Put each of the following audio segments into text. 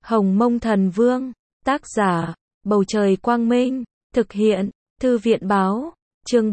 Hồng Mông Thần Vương, tác giả, Bầu Trời Quang Minh, thực hiện, Thư viện Báo, chương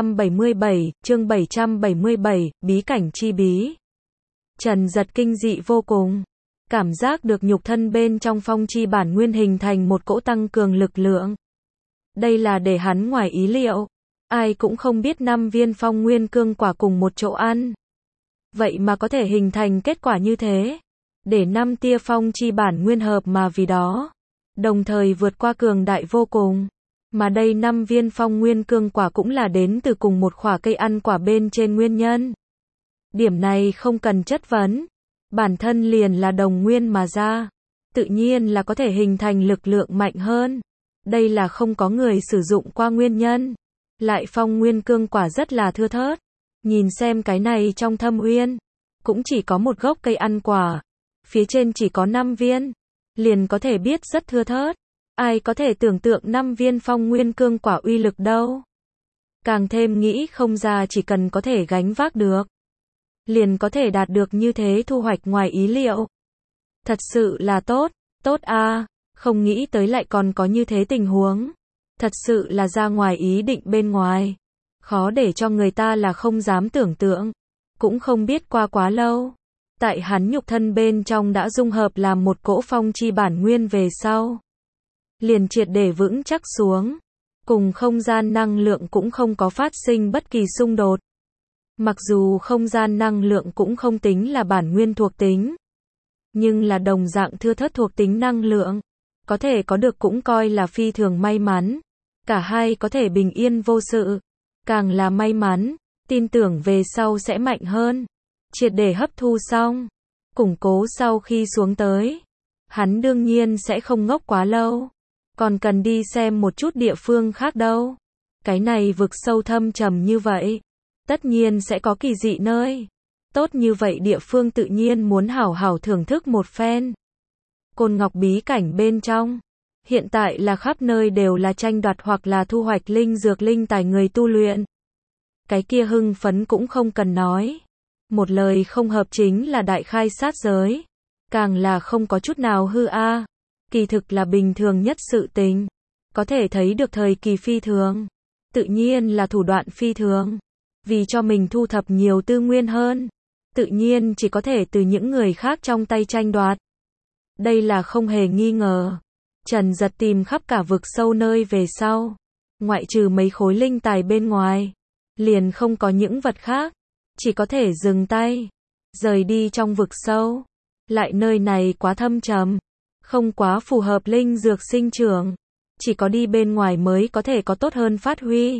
777, bí cảnh chi bí. Trần Giật kinh dị vô cùng, cảm giác được nhục thân bên trong phong chi bản nguyên hình thành một cỗ tăng cường lực lượng. Đây là để hắn ngoài ý liệu, ai cũng không biết 5 viên phong nguyên cương quả cùng một chỗ ăn. Vậy mà có thể hình thành kết quả như thế, để 5 tia phong chi bản nguyên hợp mà vì đó, đồng thời vượt qua cường đại vô cùng. Mà đây 5 viên phong nguyên cương quả cũng là đến từ cùng một khỏa cây ăn quả bên trên nguyên nhân. Điểm này không cần chất vấn, bản thân liền là đồng nguyên mà ra, tự nhiên là có thể hình thành lực lượng mạnh hơn. Đây là không có người sử dụng qua nguyên nhân. Lại phong nguyên cương quả rất là thưa thớt. Nhìn xem cái này trong thâm uyên, cũng chỉ có một gốc cây ăn quả, phía trên chỉ có 5 viên, liền có thể biết rất thưa thớt. Ai có thể tưởng tượng 5 viên phong nguyên cương quả uy lực đâu. Càng thêm nghĩ không ra, chỉ cần có thể gánh vác được, liền có thể đạt được như thế thu hoạch ngoài ý liệu. Thật sự là tốt, tốt a, không nghĩ tới lại còn có như thế tình huống. Thật sự là ra ngoài ý định bên ngoài. Khó để cho người ta là không dám tưởng tượng. Cũng không biết qua quá lâu, tại hắn nhục thân bên trong đã dung hợp làm một cỗ phong chi bản nguyên về sau, liền triệt để vững chắc xuống. Cùng không gian năng lượng cũng không có phát sinh bất kỳ xung đột. Mặc dù không gian năng lượng cũng không tính là bản nguyên thuộc tính, nhưng là đồng dạng thưa thớt thuộc tính năng lượng, có thể có được cũng coi là phi thường may mắn. Cả hai có thể bình yên vô sự, càng là may mắn, tin tưởng về sau sẽ mạnh hơn. Triệt để hấp thu xong, củng cố sau khi xuống tới, hắn đương nhiên sẽ không ngốc quá lâu, còn cần đi xem một chút địa phương khác đâu. Cái này vực sâu thâm trầm như vậy, tất nhiên sẽ có kỳ dị nơi. Tốt như vậy địa phương tự nhiên muốn hảo hảo thưởng thức một phen. Côn Ngọc bí cảnh bên trong, hiện tại là khắp nơi đều là tranh đoạt hoặc là thu hoạch linh dược linh tài người tu luyện. Cái kia hưng phấn cũng không cần nói. Một lời không hợp chính là đại khai sát giới. Càng là không có chút nào hư a. Kỳ thực là bình thường nhất sự tình. Có thể thấy được thời kỳ phi thường. Tự nhiên là thủ đoạn phi thường. Vì cho mình thu thập nhiều tư nguyên hơn, tự nhiên chỉ có thể từ những người khác trong tay tranh đoạt. Đây là không hề nghi ngờ. Trần Giật tìm khắp cả vực sâu nơi về sau, ngoại trừ mấy khối linh tài bên ngoài, liền không có những vật khác. Chỉ có thể dừng tay, rời đi trong vực sâu. Lại nơi này quá thâm trầm, không quá phù hợp linh dược sinh trưởng. Chỉ có đi bên ngoài mới có thể có tốt hơn phát huy.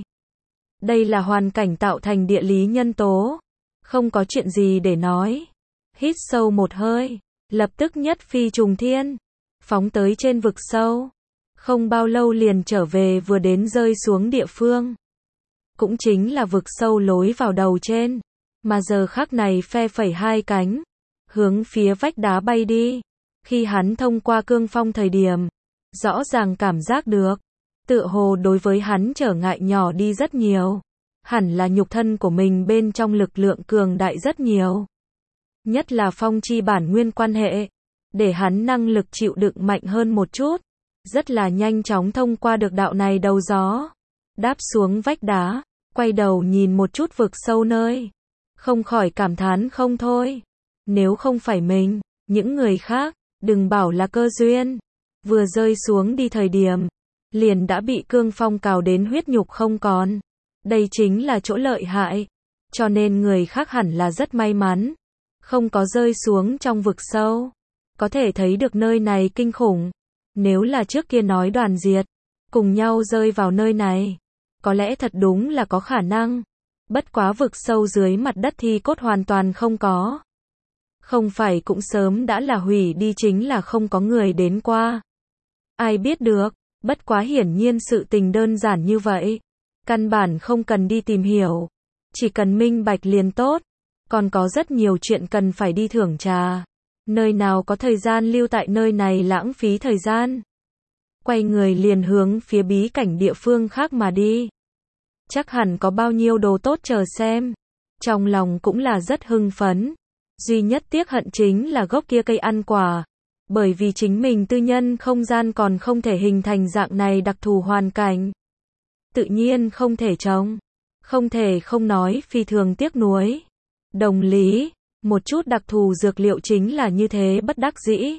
Đây là hoàn cảnh tạo thành địa lý nhân tố. Không có chuyện gì để nói. Hít sâu một hơi, lập tức nhất phi trùng thiên, phóng tới trên vực sâu. Không bao lâu liền trở về vừa đến rơi xuống địa phương. Cũng chính là vực sâu lối vào đầu trên. Mà giờ khắc này phe phẩy hai cánh, hướng phía vách đá bay đi. Khi hắn thông qua cương phong thời điểm, rõ ràng cảm giác được, tựa hồ đối với hắn trở ngại nhỏ đi rất nhiều. Hẳn là nhục thân của mình bên trong lực lượng cường đại rất nhiều. Nhất là phong chi bản nguyên quan hệ, để hắn năng lực chịu đựng mạnh hơn một chút. Rất là nhanh chóng thông qua được đạo này đầu gió. Đáp xuống vách đá, quay đầu nhìn một chút vực sâu nơi. Không khỏi cảm thán không thôi. Nếu không phải mình, những người khác, đừng bảo là cơ duyên. Vừa rơi xuống đi thời điểm, liền đã bị cương phong cào đến huyết nhục không còn. Đây chính là chỗ lợi hại. Cho nên người khác hẳn là rất may mắn, không có rơi xuống trong vực sâu. Có thể thấy được nơi này kinh khủng. Nếu là trước kia nói đoàn diệt, cùng nhau rơi vào nơi này, có lẽ thật đúng là có khả năng. Bất quá vực sâu dưới mặt đất thì cốt hoàn toàn không có. Không phải cũng sớm đã là hủy đi, chính là không có người đến qua. Ai biết được, bất quá hiển nhiên sự tình đơn giản như vậy. Căn bản không cần đi tìm hiểu. Chỉ cần minh bạch liền tốt. Còn có rất nhiều chuyện cần phải đi thưởng trà. Nơi nào có thời gian lưu tại nơi này lãng phí thời gian. Quay người liền hướng phía bí cảnh địa phương khác mà đi. Chắc hẳn có bao nhiêu đồ tốt chờ xem. Trong lòng cũng là rất hưng phấn. Duy nhất tiếc hận chính là gốc kia cây ăn quả. Bởi vì chính mình tư nhân không gian còn không thể hình thành dạng này đặc thù hoàn cảnh. Tự nhiên không thể trồng. Không thể không nói phi thường tiếc nuối. Đồng lý, một chút đặc thù dược liệu chính là như thế bất đắc dĩ.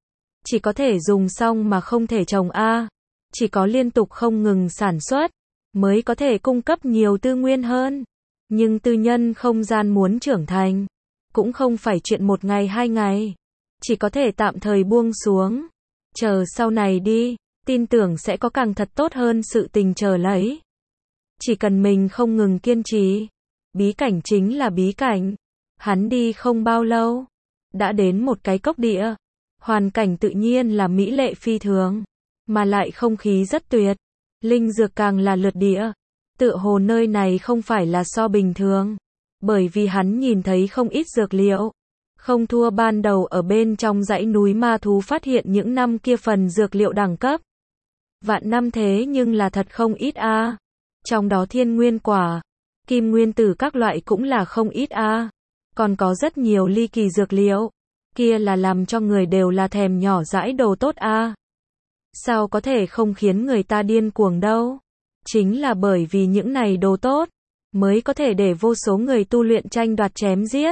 Chỉ có thể dùng xong mà không thể trồng a. Chỉ có liên tục không ngừng sản xuất, mới có thể cung cấp nhiều tư nguyên hơn. Nhưng tư nhân không gian muốn trưởng thành, cũng không phải chuyện một ngày hai ngày. Chỉ có thể tạm thời buông xuống. Chờ sau này đi, tin tưởng sẽ có càng thật tốt hơn sự tình chờ lấy. Chỉ cần mình không ngừng kiên trì. Bí cảnh chính là bí cảnh. Hắn đi không bao lâu, đã đến một cái cốc địa. Hoàn cảnh tự nhiên là mỹ lệ phi thường, mà lại không khí rất tuyệt. Linh dược càng là lượt địa. Tựa hồ nơi này không phải là so bình thường. Bởi vì hắn nhìn thấy không ít dược liệu. Không thua ban đầu ở bên trong dãy núi ma thú phát hiện những năm kia phần dược liệu đẳng cấp. Vạn năm thế nhưng là thật không ít a. Trong đó thiên nguyên quả, kim nguyên tử các loại cũng là không ít a. Còn có rất nhiều ly kỳ dược liệu. Kia là làm cho người đều là thèm nhỏ dãi đồ tốt a. Sao có thể không khiến người ta điên cuồng đâu? Chính là bởi vì những này đồ tốt, mới có thể để vô số người tu luyện tranh đoạt chém giết.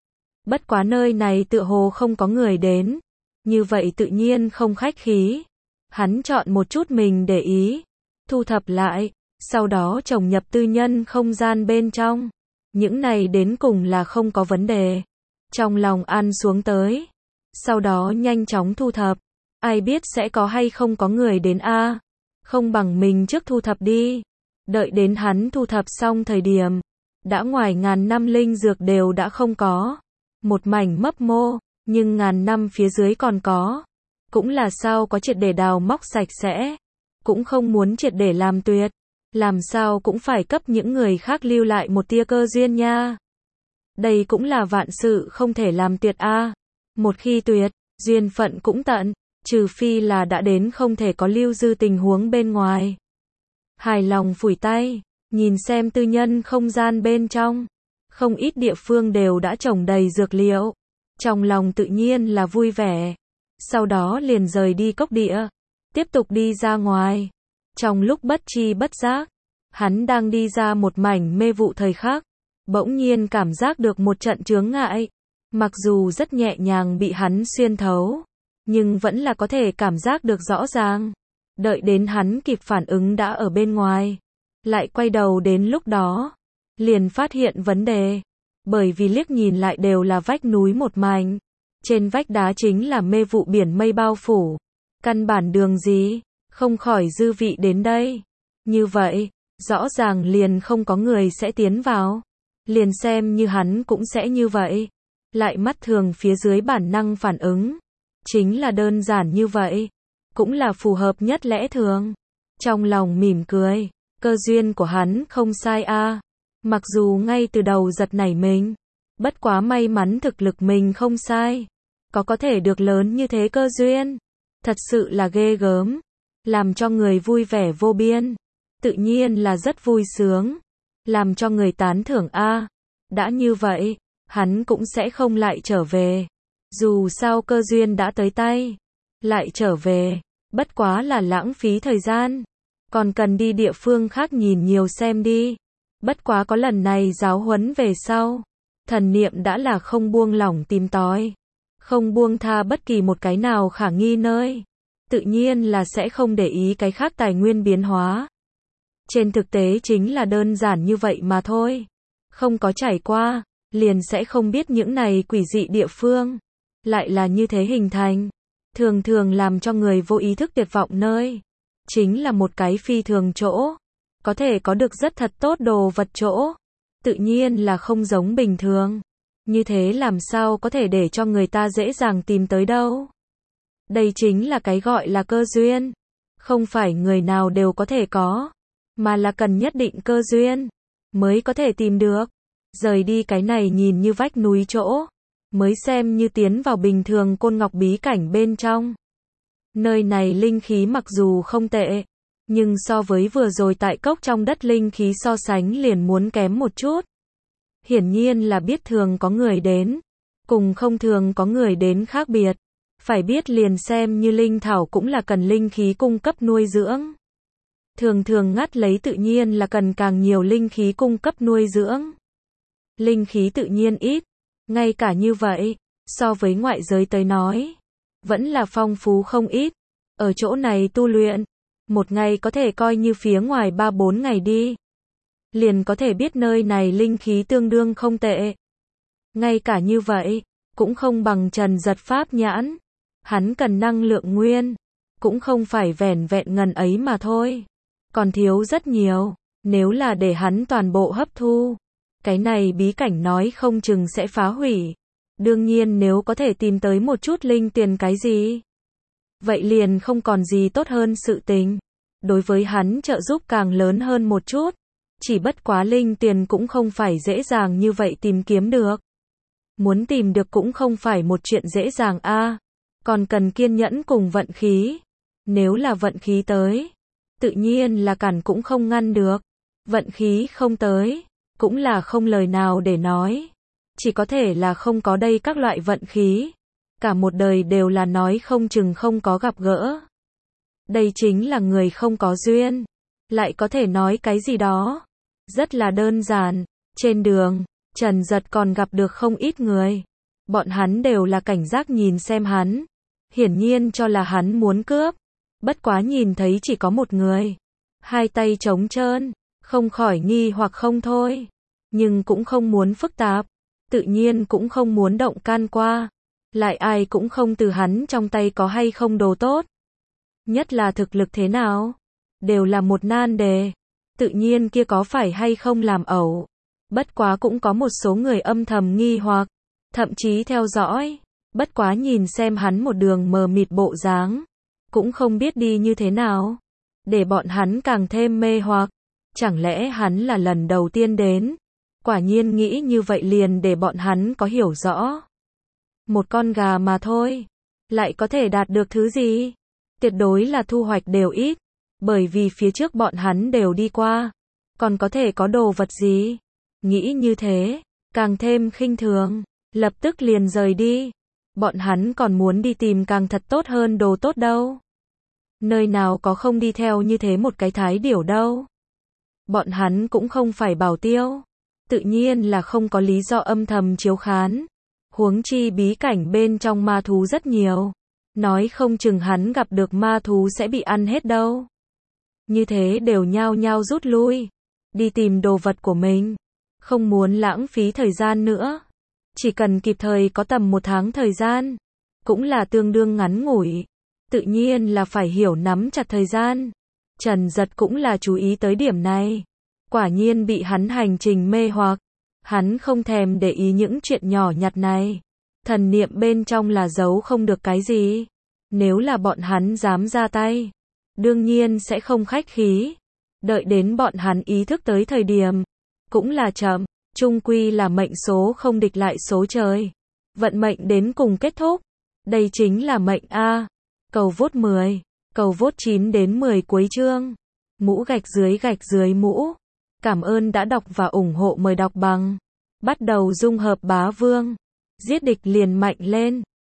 Bất quá nơi này tựa hồ không có người đến. Như vậy tự nhiên không khách khí. Hắn chọn một chút mình để ý, thu thập lại, sau đó trồng nhập tư nhân không gian bên trong. Những này đến cùng là không có vấn đề. Trong lòng ăn xuống tới. Sau đó nhanh chóng thu thập. Ai biết sẽ có hay không có người đến a. Không bằng mình trước thu thập đi. Đợi đến hắn thu thập xong thời điểm. Đã ngoài ngàn năm linh dược đều đã không có. Một mảnh mấp mô. Nhưng ngàn năm phía dưới còn có. Cũng là sao có triệt để đào móc sạch sẽ. Cũng không muốn triệt để làm tuyệt. Làm sao cũng phải cấp những người khác lưu lại một tia cơ duyên nha. Đây cũng là vạn sự không thể làm tuyệt a. Một khi tuyệt, duyên phận cũng tận, trừ phi là đã đến không thể có lưu dư tình huống bên ngoài. Hài lòng phủi tay, nhìn xem tư nhân không gian bên trong. Không ít địa phương đều đã trồng đầy dược liệu. Trong lòng tự nhiên là vui vẻ. Sau đó liền rời đi cốc địa. Tiếp tục đi ra ngoài. Trong lúc bất tri bất giác, hắn đang đi ra một mảnh mê vụ thời khắc. Bỗng nhiên cảm giác được một trận chướng ngại. Mặc dù rất nhẹ nhàng bị hắn xuyên thấu, nhưng vẫn là có thể cảm giác được rõ ràng. Đợi đến hắn kịp phản ứng đã ở bên ngoài. Lại quay đầu đến lúc đó, liền phát hiện vấn đề. Bởi vì liếc nhìn lại đều là vách núi một mảnh. Trên vách đá chính là mê vụ biển mây bao phủ. Căn bản đường gì, không khỏi dư vị đến đây. Như vậy, rõ ràng liền không có người sẽ tiến vào. Liền xem như hắn cũng sẽ như vậy. Lại mắt thường phía dưới bản năng phản ứng. Chính là đơn giản như vậy. Cũng là phù hợp nhất lẽ thường. Trong lòng mỉm cười. Cơ duyên của hắn không sai a. Mặc dù ngay từ đầu giật nảy mình. Bất quá may mắn thực lực mình không sai. Có thể được lớn như thế cơ duyên. Thật sự là ghê gớm. Làm cho người vui vẻ vô biên. Tự nhiên là rất vui sướng. Làm cho người tán thưởng a. Đã như vậy, hắn cũng sẽ không lại trở về. Dù sao cơ duyên đã tới tay. Lại trở về, bất quá là lãng phí thời gian. Còn cần đi địa phương khác nhìn nhiều xem đi. Bất quá có lần này giáo huấn về sau. Thần niệm đã là không buông lỏng tìm tòi. Không buông tha bất kỳ một cái nào khả nghi nơi. Tự nhiên là sẽ không để ý cái khác tài nguyên biến hóa. Trên thực tế chính là đơn giản như vậy mà thôi. Không có trải qua, liền sẽ không biết những này quỷ dị địa phương. Lại là như thế hình thành. Thường thường làm cho người vô ý thức tuyệt vọng nơi. Chính là một cái phi thường chỗ. Có thể có được rất thật tốt đồ vật chỗ. Tự nhiên là không giống bình thường. Như thế làm sao có thể để cho người ta dễ dàng tìm tới đâu. Đây chính là cái gọi là cơ duyên. Không phải người nào đều có thể có. Mà là cần nhất định cơ duyên. Mới có thể tìm được. Rời đi cái này nhìn như vách núi chỗ. Mới xem như tiến vào bình thường côn ngọc bí cảnh bên trong. Nơi này linh khí mặc dù không tệ. Nhưng so với vừa rồi tại cốc trong đất linh khí so sánh liền muốn kém một chút. Hiển nhiên là biết thường có người đến. Cùng không thường có người đến khác biệt. Phải biết liền xem như linh thảo cũng là cần linh khí cung cấp nuôi dưỡng. Thường thường ngắt lấy tự nhiên là cần càng nhiều linh khí cung cấp nuôi dưỡng. Linh khí tự nhiên ít, ngay cả như vậy, so với ngoại giới tới nói, vẫn là phong phú không ít. Ở chỗ này tu luyện, một ngày có thể coi như phía ngoài 3-4 ngày đi. Liền có thể biết nơi này linh khí tương đương không tệ. Ngay cả như vậy, cũng không bằng Trần Giật pháp nhãn. Hắn cần năng lượng nguyên, cũng không phải vẻn vẹn ngần ấy mà thôi. Còn thiếu rất nhiều, nếu là để hắn toàn bộ hấp thu. Cái này bí cảnh nói không chừng sẽ phá hủy. Đương nhiên nếu có thể tìm tới một chút linh tiền cái gì, vậy liền không còn gì tốt hơn sự tình. Đối với hắn trợ giúp càng lớn hơn một chút. Chỉ bất quá linh tiền cũng không phải dễ dàng như vậy tìm kiếm được. Muốn tìm được cũng không phải một chuyện dễ dàng a, còn cần kiên nhẫn cùng vận khí. Nếu là vận khí tới, tự nhiên là cản cũng không ngăn được. Vận khí không tới, cũng là không lời nào để nói. Chỉ có thể là không có đây các loại vận khí. Cả một đời đều là nói không chừng không có gặp gỡ. Đây chính là người không có duyên. Lại có thể nói cái gì đó. Rất là đơn giản. Trên đường, Trần Giật còn gặp được không ít người. Bọn hắn đều là cảnh giác nhìn xem hắn. Hiển nhiên cho là hắn muốn cướp. Bất quá nhìn thấy chỉ có một người. Hai tay trống trơn. Không khỏi nghi hoặc không thôi. Nhưng cũng không muốn phức tạp. Tự nhiên cũng không muốn động can qua. Lại ai cũng không từ hắn trong tay có hay không đồ tốt. Nhất là thực lực thế nào. Đều là một nan đề. Tự nhiên kia có phải hay không làm ẩu. Bất quá cũng có một số người âm thầm nghi hoặc. Thậm chí theo dõi. Bất quá nhìn xem hắn một đường mờ mịt bộ dáng. Cũng không biết đi như thế nào. Để bọn hắn càng thêm mê hoặc. Chẳng lẽ hắn là lần đầu tiên đến. Quả nhiên nghĩ như vậy liền để bọn hắn có hiểu rõ. Một con gà mà thôi. Lại có thể đạt được thứ gì? Tuyệt đối là thu hoạch đều ít. Bởi vì phía trước bọn hắn đều đi qua. Còn có thể có đồ vật gì? Nghĩ như thế, càng thêm khinh thường. Lập tức liền rời đi. Bọn hắn còn muốn đi tìm càng thật tốt hơn đồ tốt đâu. Nơi nào có không đi theo như thế một cái thái điểu đâu. Bọn hắn cũng không phải bảo tiêu. Tự nhiên là không có lý do âm thầm chiếu khán. Huống chi bí cảnh bên trong ma thú rất nhiều. Nói không chừng hắn gặp được ma thú sẽ bị ăn hết đâu. Như thế đều nhao nhao rút lui. Đi tìm đồ vật của mình. Không muốn lãng phí thời gian nữa. Chỉ cần kịp thời có tầm 1 tháng thời gian. Cũng là tương đương ngắn ngủi. Tự nhiên là phải hiểu nắm chặt thời gian. Trần Giật cũng là chú ý tới điểm này. Quả nhiên bị hắn hành trình mê hoặc. Hắn không thèm để ý những chuyện nhỏ nhặt này. Thần niệm bên trong là giấu không được cái gì. Nếu là bọn hắn dám ra tay, đương nhiên sẽ không khách khí. Đợi đến bọn hắn ý thức tới thời điểm, cũng là chậm. Chung quy là mệnh số không địch lại số trời. Vận mệnh đến cùng kết thúc. Đây chính là mệnh A. Cầu vote 10. Cầu vote 9 đến 10 cuối chương. Mũ gạch dưới mũ. Cảm ơn đã đọc và ủng hộ, mời đọc bằng. Bắt đầu dung hợp bá vương. Giết địch liền mạnh lên.